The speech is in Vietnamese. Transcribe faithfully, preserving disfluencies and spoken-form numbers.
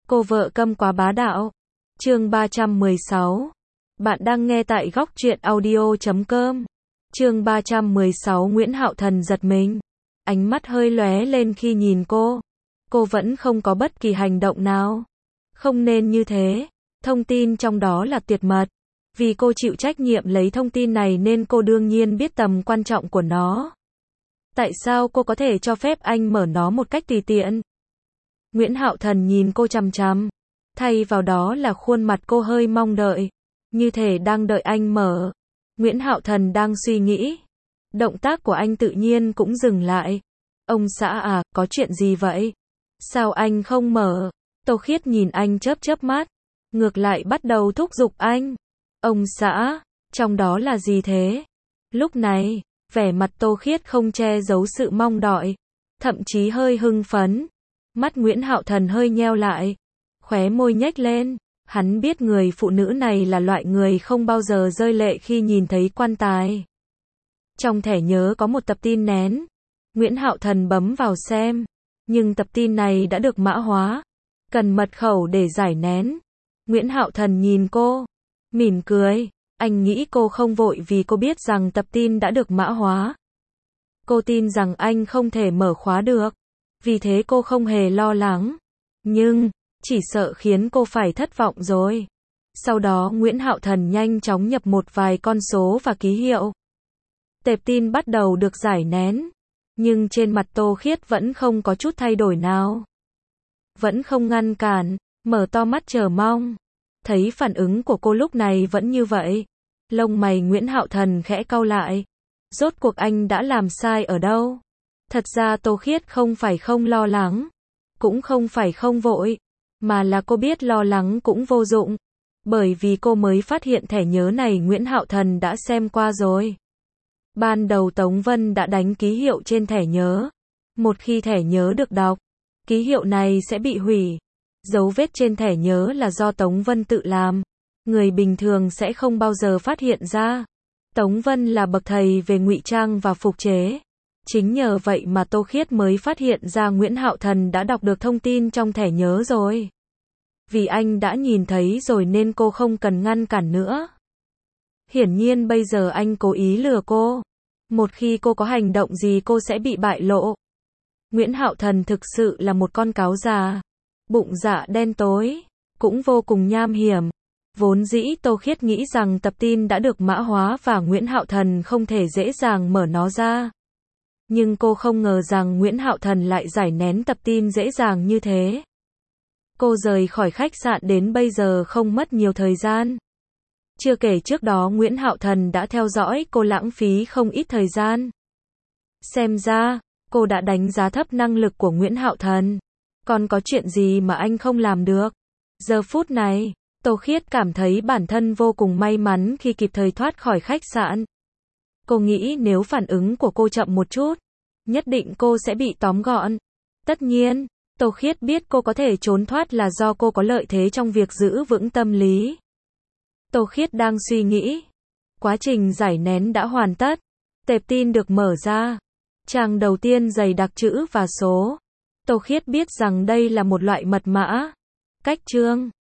Cô vợ câm quá bá đạo. Chương ba trăm mười sáu. Bạn đang nghe tại góc truyện audio chấm com. Chương ba trăm mười sáu. Nguyễn Hạo Thần giật mình. Ánh mắt hơi lóe lên khi nhìn cô. Cô vẫn không có bất kỳ hành động nào. Không nên như thế. Thông tin trong đó là tuyệt mật. Vì cô chịu trách nhiệm lấy thông tin này nên cô đương nhiên biết tầm quan trọng của nó. Tại sao cô có thể cho phép anh mở nó một cách tùy tiện? Nguyễn Hạo Thần nhìn cô chằm chằm. Thay vào đó là khuôn mặt cô hơi mong đợi. Như thể đang đợi anh mở. Nguyễn Hạo Thần đang suy nghĩ. Động tác của anh tự nhiên cũng dừng lại. Ông xã à, có chuyện gì vậy? Sao anh không mở? Tô Khiết nhìn anh chớp chớp mắt. Ngược lại bắt đầu thúc giục anh. Ông xã, trong đó là gì thế? Lúc này, vẻ mặt Tô Khiết không che giấu sự mong đợi. Thậm chí hơi hưng phấn. Mắt Nguyễn Hạo Thần hơi nheo lại. Khóe môi nhếch lên. Hắn biết người phụ nữ này là loại người không bao giờ rơi lệ khi nhìn thấy quan tài. Trong thẻ nhớ có một tập tin nén. Nguyễn Hạo Thần bấm vào xem. Nhưng tập tin này đã được mã hóa. Cần mật khẩu để giải nén. Nguyễn Hạo Thần nhìn cô. Mỉm cười. Anh nghĩ cô không vội vì cô biết rằng tập tin đã được mã hóa. Cô tin rằng anh không thể mở khóa được. Vì thế cô không hề lo lắng. Nhưng, chỉ sợ khiến cô phải thất vọng rồi. Sau đó Nguyễn Hạo Thần nhanh chóng nhập một vài con số và ký hiệu. Tệp tin bắt đầu được giải nén. Nhưng trên mặt Tô Khiết vẫn không có chút thay đổi nào. Vẫn không ngăn cản, mở to mắt chờ mong. Thấy phản ứng của cô lúc này vẫn như vậy. Lông mày Nguyễn Hạo Thần khẽ cau lại. Rốt cuộc anh đã làm sai ở đâu? Thật ra Tô Khiết không phải không lo lắng. Cũng không phải không vội. Mà là cô biết lo lắng cũng vô dụng. Bởi vì cô mới phát hiện thẻ nhớ này Nguyễn Hạo Thần đã xem qua rồi. Ban đầu Tống Vân đã đánh ký hiệu trên thẻ nhớ. Một khi thẻ nhớ được đọc, ký hiệu này sẽ bị hủy. Dấu vết trên thẻ nhớ là do Tống Vân tự làm. Người bình thường sẽ không bao giờ phát hiện ra. Tống Vân là bậc thầy về ngụy trang và phục chế. Chính nhờ vậy mà Tô Khiết mới phát hiện ra Nguyễn Hạo Thần đã đọc được thông tin trong thẻ nhớ rồi. Vì anh đã nhìn thấy rồi nên cô không cần ngăn cản nữa. Hiển nhiên bây giờ anh cố ý lừa cô. Một khi cô có hành động gì cô sẽ bị bại lộ. Nguyễn Hạo Thần thực sự là một con cáo già. Bụng dạ đen tối. Cũng vô cùng nham hiểm. Vốn dĩ Tô Khiết nghĩ rằng tập tin đã được mã hóa và Nguyễn Hạo Thần không thể dễ dàng mở nó ra. Nhưng cô không ngờ rằng Nguyễn Hạo Thần lại giải nén tập tin dễ dàng như thế. Cô rời khỏi khách sạn đến bây giờ không mất nhiều thời gian. Chưa kể trước đó Nguyễn Hạo Thần đã theo dõi cô lãng phí không ít thời gian. Xem ra, cô đã đánh giá thấp năng lực của Nguyễn Hạo Thần. Còn có chuyện gì mà anh không làm được? Giờ phút này, Tô Khiết cảm thấy bản thân vô cùng may mắn khi kịp thời thoát khỏi khách sạn. Cô nghĩ nếu phản ứng của cô chậm một chút, nhất định cô sẽ bị tóm gọn. Tất nhiên, Tô Khiết biết cô có thể trốn thoát là do cô có lợi thế trong việc giữ vững tâm lý. Tô Khiết đang suy nghĩ. Quá trình giải nén đã hoàn tất. Tệp tin được mở ra. Trang đầu tiên dày đặc chữ và số. Tô Khiết biết rằng đây là một loại mật mã. Cách chương.